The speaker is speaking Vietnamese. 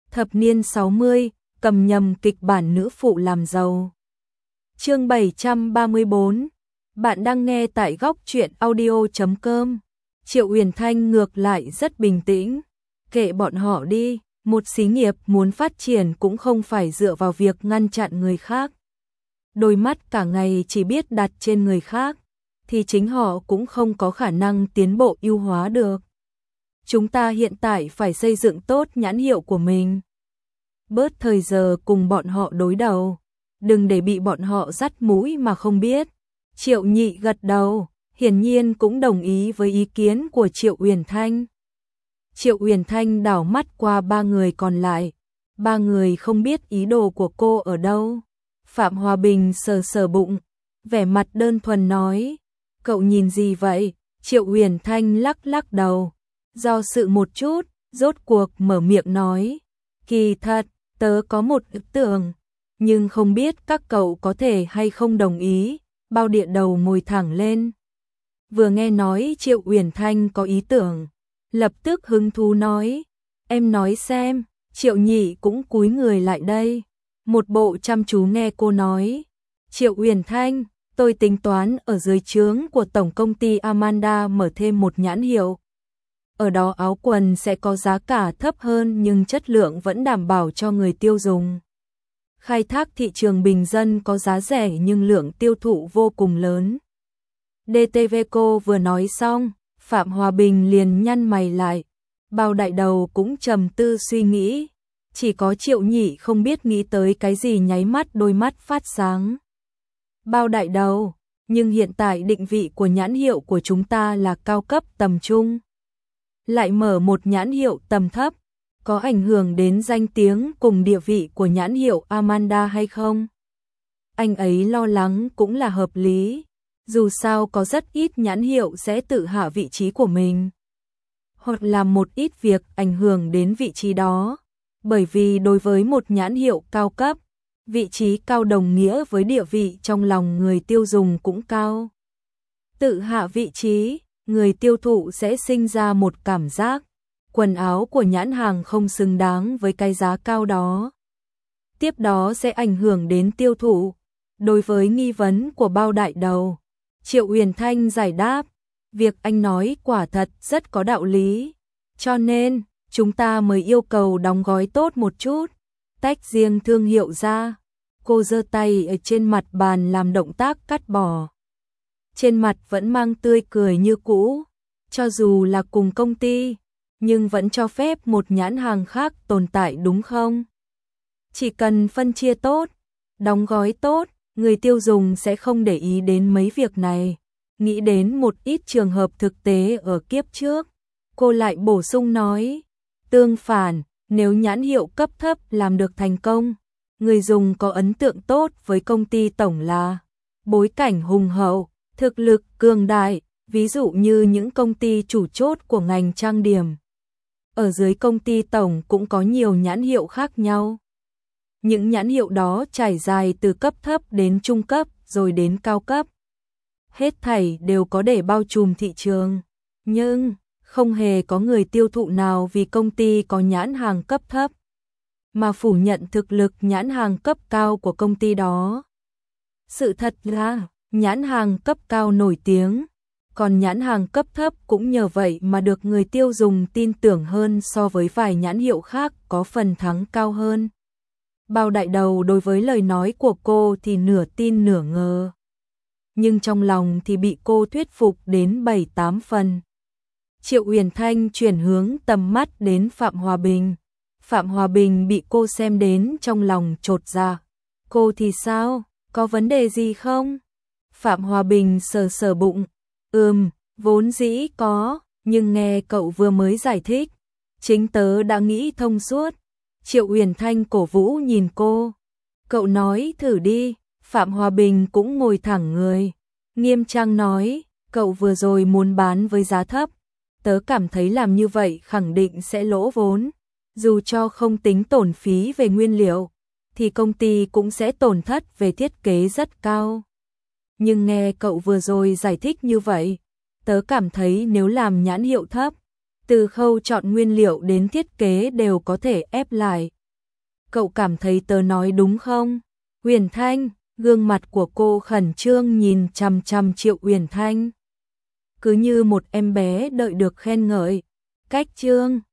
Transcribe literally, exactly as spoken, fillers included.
Thập niên sáu mươi, cầm nhầm kịch bản nữ phụ làm giàu. Chương bảy trăm ba mươi bốn. Bạn đang nghe tại góc truyện audio chấm com. Triệu Uyển Thanh ngược lại rất bình tĩnh. Kệ bọn họ đi, một xí nghiệp muốn phát triển cũng không phải dựa vào việc ngăn chặn người khác. Đôi mắt cả ngày chỉ biết đặt trên người khác, thì chính họ cũng không có khả năng tiến bộ ưu hóa được. Chúng ta hiện tại phải xây dựng tốt nhãn hiệu của mình. Bớt thời giờ cùng bọn họ đối đầu, đừng để bị bọn họ dắt mũi mà không biết. Triệu Nhị gật đầu, hiển nhiên cũng đồng ý với ý kiến của Triệu Uyển Thanh. Triệu Uyển Thanh đảo mắt qua ba người còn lại, ba người không biết ý đồ của cô ở đâu. Phạm Hòa Bình sờ sờ bụng, vẻ mặt đơn thuần nói, cậu nhìn gì vậy? Triệu Uyển Thanh lắc lắc đầu, do dự một chút, rốt cuộc mở miệng nói, kỳ thật, tớ có một ý tưởng, nhưng không biết các cậu có thể hay không đồng ý. Bao Địa Đầu ngồi thẳng lên, vừa nghe nói Triệu Uyển Thanh có ý tưởng, lập tức hứng thú nói, em nói xem. Triệu Nhị cũng cúi người lại đây, một bộ chăm chú nghe cô nói. Triệu Uyển Thanh, tôi tính toán ở dưới trướng của tổng công ty Amanda mở thêm một nhãn hiệu. Ở đó áo quần sẽ có giá cả thấp hơn nhưng chất lượng vẫn đảm bảo cho người tiêu dùng. Khai thác thị trường bình dân có giá rẻ nhưng lượng tiêu thụ vô cùng lớn. đê tê vê cô vừa nói xong, Phạm Hòa Bình liền nhăn mày lại. Bao Đại Đầu cũng trầm tư suy nghĩ. Chỉ có Triệu Nhị không biết nghĩ tới cái gì nháy mắt đôi mắt phát sáng. Bao Đại Đầu, nhưng hiện tại định vị của nhãn hiệu của chúng ta là cao cấp tầm trung. Lại mở một nhãn hiệu tầm thấp, có ảnh hưởng đến danh tiếng cùng địa vị của nhãn hiệu Amanda hay không? Anh ấy lo lắng cũng là hợp lý, dù sao có rất ít nhãn hiệu sẽ tự hạ vị trí của mình, hoặc làm một ít việc ảnh hưởng đến vị trí đó, bởi vì đối với một nhãn hiệu cao cấp, vị trí cao đồng nghĩa với địa vị trong lòng người tiêu dùng cũng cao. Tự hạ vị trí, người tiêu thụ sẽ sinh ra một cảm giác quần áo của nhãn hàng không xứng đáng với cái giá cao đó. Tiếp đó sẽ ảnh hưởng đến tiêu thụ. Đối với nghi vấn của Bao Đại Đầu, Triệu Uyển Thanh giải đáp, việc anh nói quả thật rất có đạo lý, cho nên chúng ta mới yêu cầu đóng gói tốt một chút, tách riêng thương hiệu ra. Cô giơ tay ở trên mặt bàn làm động tác cắt bỏ. Trên mặt vẫn mang tươi cười như cũ, cho dù là cùng công ty, nhưng vẫn cho phép một nhãn hàng khác tồn tại đúng không? Chỉ cần phân chia tốt, đóng gói tốt, người tiêu dùng sẽ không để ý đến mấy việc này. Nghĩ đến một ít trường hợp thực tế ở kiếp trước, cô lại bổ sung nói, tương phản, nếu nhãn hiệu cấp thấp làm được thành công, người dùng có ấn tượng tốt với công ty tổng là bối cảnh hùng hậu, thực lực cường đại, ví dụ như những công ty chủ chốt của ngành trang điểm. Ở dưới công ty tổng cũng có nhiều nhãn hiệu khác nhau. Những nhãn hiệu đó trải dài từ cấp thấp đến trung cấp rồi đến cao cấp. Hết thảy đều có để bao trùm thị trường, nhưng không hề có người tiêu thụ nào vì công ty có nhãn hàng cấp thấp mà phủ nhận thực lực nhãn hàng cấp cao của công ty đó. Sự thật là nhãn hàng cấp cao nổi tiếng, còn nhãn hàng cấp thấp cũng nhờ vậy mà được người tiêu dùng tin tưởng hơn so với vài nhãn hiệu khác có phần thắng cao hơn. Bao Đại Đầu đối với lời nói của cô thì nửa tin nửa ngờ, nhưng trong lòng thì bị cô thuyết phục đến bảy tám phần. Triệu Uyển Thanh chuyển hướng tầm mắt đến Phạm Hòa Bình. Phạm Hòa Bình bị cô xem đến trong lòng chột dạ. Cô thì sao? Có vấn đề gì không? Phạm Hòa Bình sờ sờ bụng. Ừm, vốn dĩ có, nhưng nghe cậu vừa mới giải thích, chính tớ đã nghĩ thông suốt. Triệu Uyển Thanh cổ vũ nhìn cô. Cậu nói thử đi. Phạm Hòa Bình cũng ngồi thẳng người, nghiêm trang nói, cậu vừa rồi muốn bán với giá thấp. Tớ cảm thấy làm như vậy khẳng định sẽ lỗ vốn. Dù cho không tính tổn phí về nguyên liệu, thì công ty cũng sẽ tổn thất về thiết kế rất cao. Nhưng nghe cậu vừa rồi giải thích như vậy, tớ cảm thấy nếu làm nhãn hiệu thấp, từ khâu chọn nguyên liệu đến thiết kế đều có thể ép lại, cậu cảm thấy tớ nói đúng không? Uyển Thanh, gương mặt của cô khẩn trương nhìn chằm chằm Triệu Uyển Thanh. Cứ như một em bé đợi được khen ngợi. Cách chương